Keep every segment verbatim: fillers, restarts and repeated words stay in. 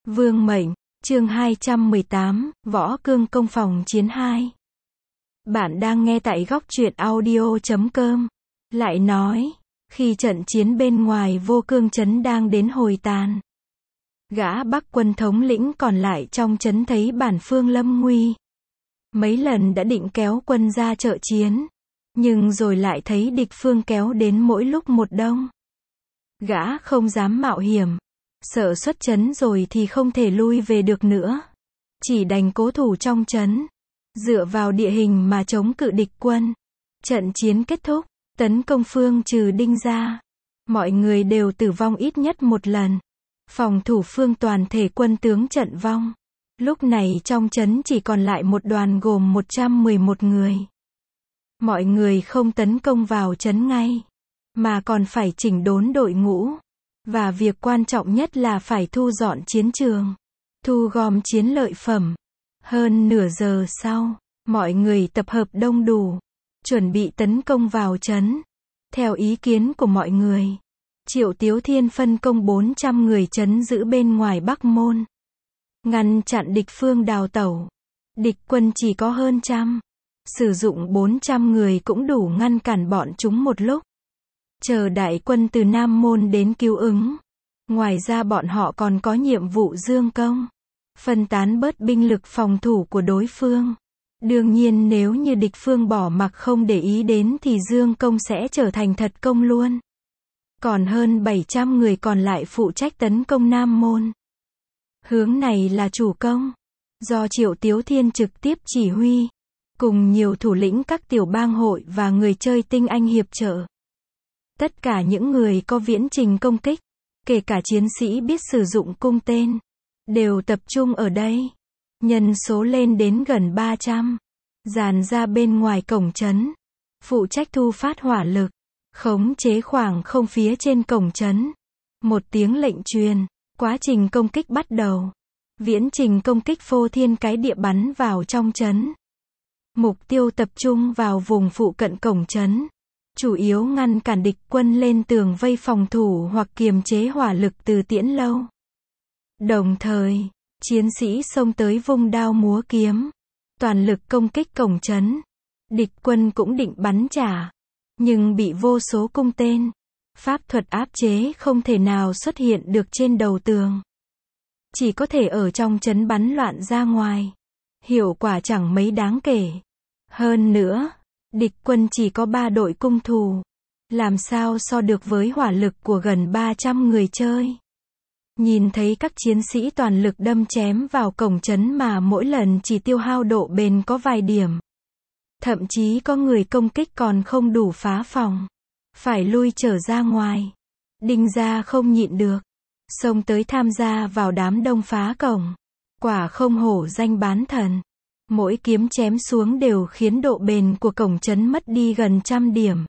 Vương mệnh, chương hai trăm mười tám, Võ Cương công phòng chiến hai. Bạn đang nghe tại góc truyện audio chấm com. Lại nói, khi trận chiến bên ngoài Vô Cương trấn đang đến hồi tàn, gã Bắc quân thống lĩnh còn lại trong trấn thấy bản phương lâm nguy. Mấy lần đã định kéo quân ra trợ chiến, nhưng rồi lại thấy địch phương kéo đến mỗi lúc một đông. Gã không dám mạo hiểm, sợ xuất trấn rồi thì không thể lui về được nữa. Chỉ đành cố thủ trong trấn, dựa vào địa hình mà chống cự địch quân. Trận chiến kết thúc, tấn công phương trừ Đinh ra. Mọi người đều tử vong ít nhất một lần. Phòng thủ phương toàn thể quân tướng trận vong. Lúc này trong trấn chỉ còn lại một đoàn gồm một trăm mười một người. Mọi người không tấn công vào trấn ngay, mà còn phải chỉnh đốn đội ngũ. Và việc quan trọng nhất là phải thu dọn chiến trường, thu gom chiến lợi phẩm. Hơn nửa giờ sau, mọi người tập hợp đông đủ, chuẩn bị tấn công vào trấn. Theo ý kiến của mọi người, Triệu Tiếu Thiên phân công bốn trăm người trấn giữ bên ngoài Bắc Môn, ngăn chặn địch phương đào tẩu. Địch quân chỉ có hơn trăm, sử dụng bốn trăm người cũng đủ ngăn cản bọn chúng một lúc. Chờ đại quân từ Nam Môn đến cứu ứng. Ngoài ra bọn họ còn có nhiệm vụ dương công, phân tán bớt binh lực phòng thủ của đối phương. Đương nhiên nếu như địch phương bỏ mặc không để ý đến thì dương công sẽ trở thành thật công luôn. Còn hơn bảy trăm người còn lại phụ trách tấn công Nam Môn. Hướng này là chủ công, do Triệu Tiếu Thiên trực tiếp chỉ huy, cùng nhiều thủ lĩnh các tiểu bang hội và người chơi tinh anh hiệp trợ. Tất cả những người có viễn trình công kích, kể cả chiến sĩ biết sử dụng cung tên, đều tập trung ở đây. Nhân số lên đến gần ba trăm, dàn ra bên ngoài cổng trấn, phụ trách thu phát hỏa lực, khống chế khoảng không phía trên cổng trấn. Một tiếng lệnh truyền, quá trình công kích bắt đầu. Viễn trình công kích phô thiên cái địa bắn vào trong trấn. Mục tiêu tập trung vào vùng phụ cận cổng trấn, chủ yếu ngăn cản địch quân lên tường vây phòng thủ hoặc kiềm chế hỏa lực từ tiễn lâu. Đồng thời, chiến sĩ xông tới vung đao múa kiếm, toàn lực công kích cổng trấn. Địch quân cũng định bắn trả, nhưng bị vô số cung tên, pháp thuật áp chế không thể nào xuất hiện được trên đầu tường. Chỉ có thể ở trong trấn bắn loạn ra ngoài. Hiệu quả chẳng mấy đáng kể. Hơn nữa, địch quân chỉ có ba đội cung thủ, làm sao so được với hỏa lực của gần ba trăm người chơi. Nhìn thấy các chiến sĩ toàn lực đâm chém vào cổng trấn mà mỗi lần chỉ tiêu hao độ bền có vài điểm. Thậm chí có người công kích còn không đủ phá phòng, phải lui trở ra ngoài. Đinh gia không nhịn được, xông tới tham gia vào đám đông phá cổng. Quả không hổ danh bán thần. Mỗi kiếm chém xuống đều khiến độ bền của cổng trấn mất đi gần trăm điểm.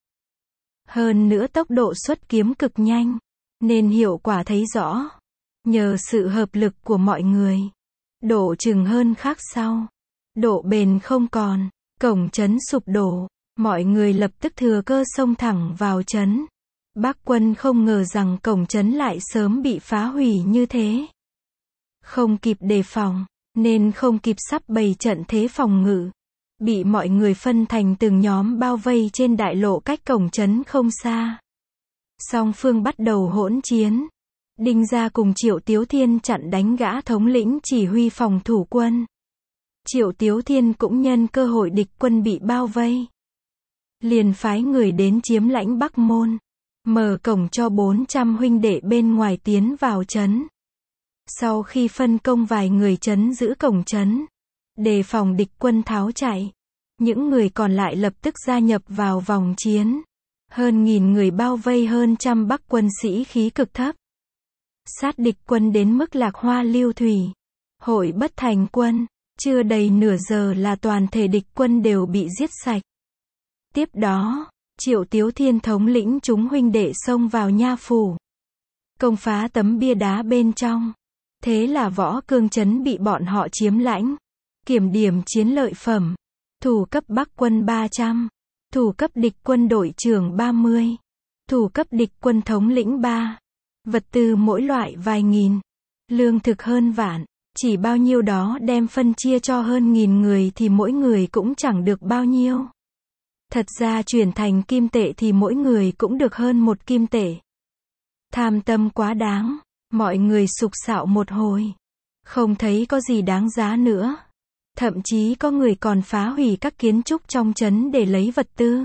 Hơn nữa tốc độ xuất kiếm cực nhanh, nên hiệu quả thấy rõ. Nhờ sự hợp lực của mọi người, độ chừng hơn khắc sau, độ bền không còn, cổng trấn sụp đổ, mọi người lập tức thừa cơ xông thẳng vào trấn. Bắc quân không ngờ rằng cổng trấn lại sớm bị phá hủy như thế. Không kịp đề phòng, nên không kịp sắp bày trận thế phòng ngự, bị mọi người phân thành từng nhóm bao vây trên đại lộ cách cổng trấn không xa. Song phương bắt đầu hỗn chiến. Đinh gia cùng Triệu Tiếu Thiên chặn đánh gã thống lĩnh chỉ huy phòng thủ quân. Triệu Tiếu Thiên cũng nhân cơ hội địch quân bị bao vây, liền phái người đến chiếm lãnh Bắc Môn, mở cổng cho bốn trăm huynh đệ bên ngoài tiến vào trấn. Sau khi phân công vài người trấn giữ cổng trấn, đề phòng địch quân tháo chạy, những người còn lại lập tức gia nhập vào vòng chiến. Hơn nghìn người bao vây hơn trăm Bắc quân sĩ khí cực thấp. Sát địch quân đến mức lạc hoa lưu thủy, hội bất thành quân. Chưa đầy nửa giờ là toàn thể địch quân đều bị giết sạch. Tiếp đó, Triệu Tiếu Thiên thống lĩnh chúng huynh đệ xông vào nha phủ, công phá tấm bia đá bên trong. Thế là Võ Cương trấn bị bọn họ chiếm lãnh. Kiểm điểm chiến lợi phẩm, thủ cấp Bắc quân ba trăm, thủ cấp địch quân đội trưởng ba mươi, thủ cấp địch quân thống lĩnh ba, vật tư mỗi loại vài nghìn. lương thực hơn vạn, chỉ bao nhiêu đó đem phân chia cho hơn nghìn người thì mỗi người cũng chẳng được bao nhiêu. Thật ra chuyển thành kim tệ thì mỗi người cũng được hơn một kim tệ. Tham tâm quá đáng, mọi người sục sạo một hồi. Không thấy có gì đáng giá nữa. Thậm chí có người còn phá hủy các kiến trúc trong trấn để lấy vật tư.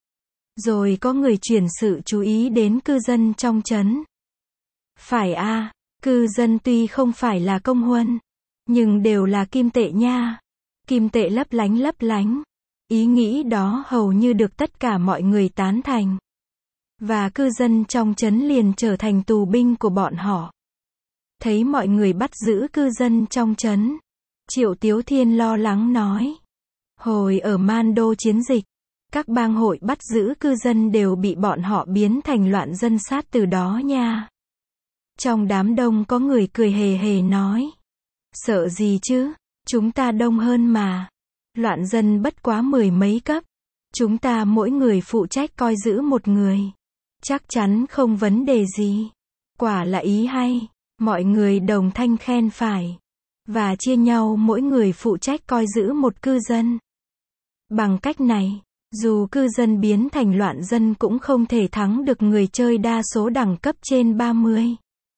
Rồi có người chuyển sự chú ý đến cư dân trong trấn. Phải a, cư dân tuy không phải là công huân, nhưng đều là kim tệ nha. Kim tệ lấp lánh lấp lánh. Ý nghĩ đó hầu như được tất cả mọi người tán thành. Và cư dân trong trấn liền trở thành tù binh của bọn họ. Thấy mọi người bắt giữ cư dân trong trấn, Triệu Tiếu Thiên lo lắng nói. Hồi ở Man Đô chiến dịch, các bang hội bắt giữ cư dân đều bị bọn họ biến thành loạn dân sát từ đó nha. Trong đám đông có người cười hề hề nói. Sợ gì chứ, chúng ta đông hơn mà. Loạn dân bất quá mười mấy cấp. Chúng ta mỗi người phụ trách coi giữ một người. Chắc chắn không vấn đề gì. Quả là ý hay. Mọi người đồng thanh khen phải. Và chia nhau mỗi người phụ trách coi giữ một cư dân. Bằng cách này, dù cư dân biến thành loạn dân cũng không thể thắng được người chơi đa số đẳng cấp trên ba mươi.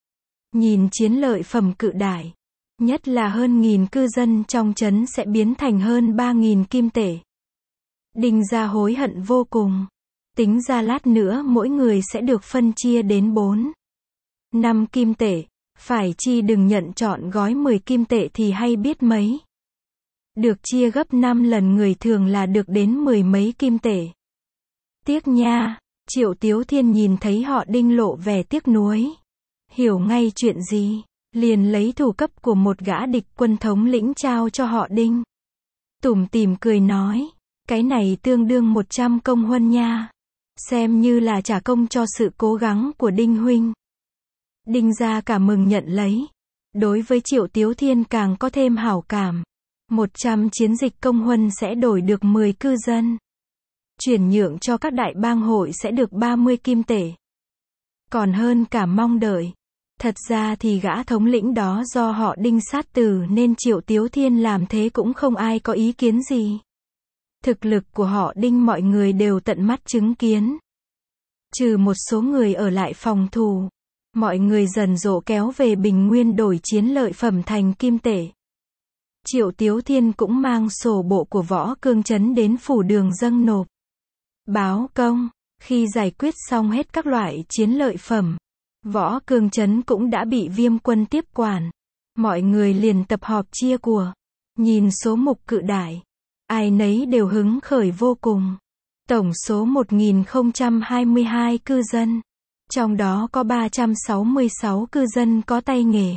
Nhìn chiến lợi phẩm cự đại. Nhất là hơn nghìn cư dân trong trấn sẽ biến thành hơn ba nghìn kim tệ. Đinh Gia hối hận vô cùng. Tính ra lát nữa mỗi người sẽ được phân chia đến bốn, năm kim tệ. Phải chi đừng nhận chọn gói mười kim tệ thì hay biết mấy. Được chia gấp năm lần người thường là được đến mười mấy kim tệ. Tiếc nha, Triệu Tiếu Thiên nhìn thấy họ Đinh lộ vẻ tiếc nuối. Hiểu ngay chuyện gì, liền lấy thủ cấp của một gã địch quân thống lĩnh trao cho họ Đinh. Tủm tỉm cười nói, cái này tương đương một trăm công huân nha. Xem như là trả công cho sự cố gắng của Đinh huynh. Đinh Gia cả mừng nhận lấy. Đối với Triệu Tiếu Thiên càng có thêm hảo cảm. một trăm chiến dịch công huân sẽ đổi được mười cư dân. Chuyển nhượng cho các đại bang hội sẽ được ba mươi kim tệ. Còn hơn cả mong đợi. Thật ra thì gã thống lĩnh đó do họ Đinh sát tử nên Triệu Tiếu Thiên làm thế cũng không ai có ý kiến gì. Thực lực của họ Đinh mọi người đều tận mắt chứng kiến. Trừ một số người ở lại phòng thủ. Mọi người dần dộ kéo về Bình Nguyên đổi chiến lợi phẩm thành kim tệ. Triệu Tiếu Thiên cũng mang sổ bộ của Võ Cương Trấn đến phủ đường dâng nộp. Báo công, khi giải quyết xong hết các loại chiến lợi phẩm, Võ Cương Trấn cũng đã bị Viêm Quân tiếp quản. Mọi người liền tập họp chia của. Nhìn số mục cự đại, ai nấy đều hứng khởi vô cùng. Tổng số một nghìn không trăm hai mươi hai cư dân. Trong đó có ba trăm sáu mươi sáu cư dân có tay nghề.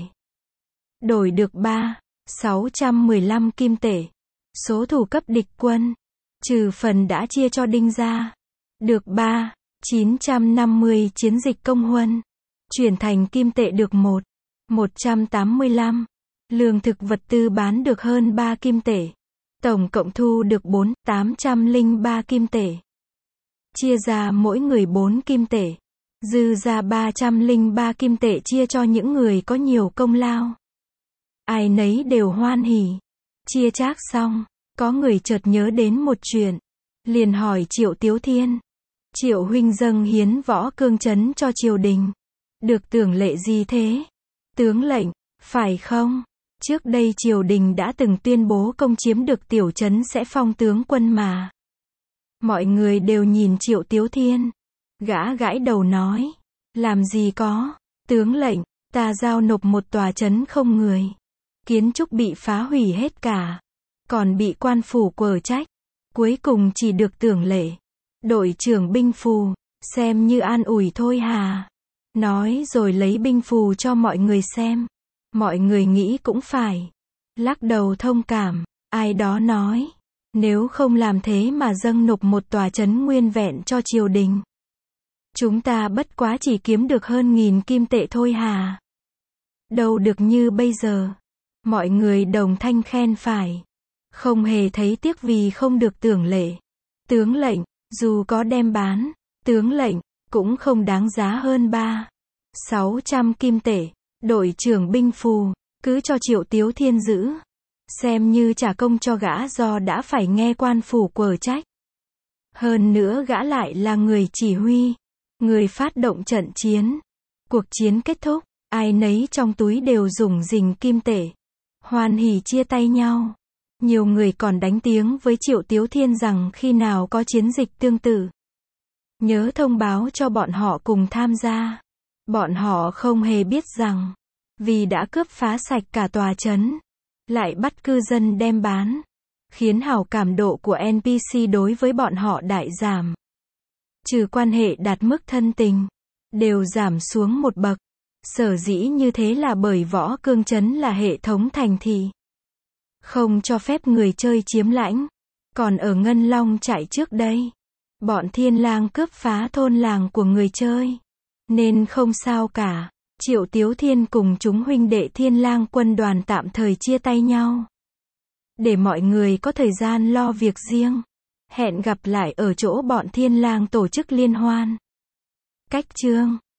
Đổi được ba, sáu trăm mười lăm kim tệ. Số thủ cấp địch quân, trừ phần đã chia cho Đinh Gia, được ba, chín trăm năm mươi chiến dịch công huân. Chuyển thành kim tệ được một, một trăm tám mươi lăm. Lương thực vật tư bán được hơn ba kim tệ. Tổng cộng thu được bốn, tám trăm lẻ ba kim tệ. Chia ra mỗi người bốn kim tệ. Dư ra ba trăm lẻ ba kim tệ chia cho những người có nhiều công lao. Ai nấy đều hoan hỉ. Chia chác xong, có người chợt nhớ đến một chuyện. Liền hỏi Triệu Tiếu Thiên. Triệu huynh dâng hiến Võ Cương Trấn cho triều đình. Được tưởng lệ gì thế? Tướng lệnh, phải không? Trước đây triều đình đã từng tuyên bố công chiếm được tiểu trấn sẽ phong tướng quân mà. Mọi người đều nhìn Triệu Tiếu Thiên. Gã gãi đầu nói. Làm gì có, tướng lệnh, ta giao nộp một tòa trấn không người. Kiến trúc bị phá hủy hết cả. Còn bị quan phủ quở trách. Cuối cùng chỉ được tưởng lệ. Đội trưởng binh phù, xem như an ủi thôi hà. Nói rồi lấy binh phù cho mọi người xem. Mọi người nghĩ cũng phải. Lắc đầu thông cảm, ai đó nói. Nếu không làm thế mà dâng nộp một tòa trấn nguyên vẹn cho triều đình. Chúng ta bất quá chỉ kiếm được hơn nghìn kim tệ thôi hà. Đâu được như bây giờ. Mọi người đồng thanh khen phải. Không hề thấy tiếc vì không được tưởng lệ. Tướng lệnh, dù có đem bán, tướng lệnh, cũng không đáng giá hơn ba, sáu trăm kim tệ. Đội trưởng binh phù, cứ cho Triệu Tiếu Thiên giữ. Xem như trả công cho gã do đã phải nghe quan phủ quở trách. Hơn nữa gã lại là người chỉ huy, người phát động trận chiến. Cuộc chiến kết thúc, ai nấy trong túi đều rủng rỉnh kim tệ. Hoan hỉ chia tay nhau. Nhiều người còn đánh tiếng với Triệu Tiếu Thiên rằng khi nào có chiến dịch tương tự, nhớ thông báo cho bọn họ cùng tham gia. Bọn họ không hề biết rằng, vì đã cướp phá sạch cả tòa trấn, lại bắt cư dân đem bán, khiến hảo cảm độ của en pê xê đối với bọn họ đại giảm. Trừ quan hệ đạt mức thân tình, đều giảm xuống một bậc. Sở dĩ như thế là bởi Võ Cương trấn là hệ thống thành thị, không cho phép người chơi chiếm lãnh. Còn ở Ngân Long trại trước đây, bọn Thiên Lang cướp phá thôn làng của người chơi, nên không sao cả. Triệu Tiếu Thiên cùng chúng huynh đệ Thiên Lang quân đoàn tạm thời chia tay nhau, để mọi người có thời gian lo việc riêng. Hẹn gặp lại ở chỗ bọn Thiên Lang tổ chức liên hoan. Cách chương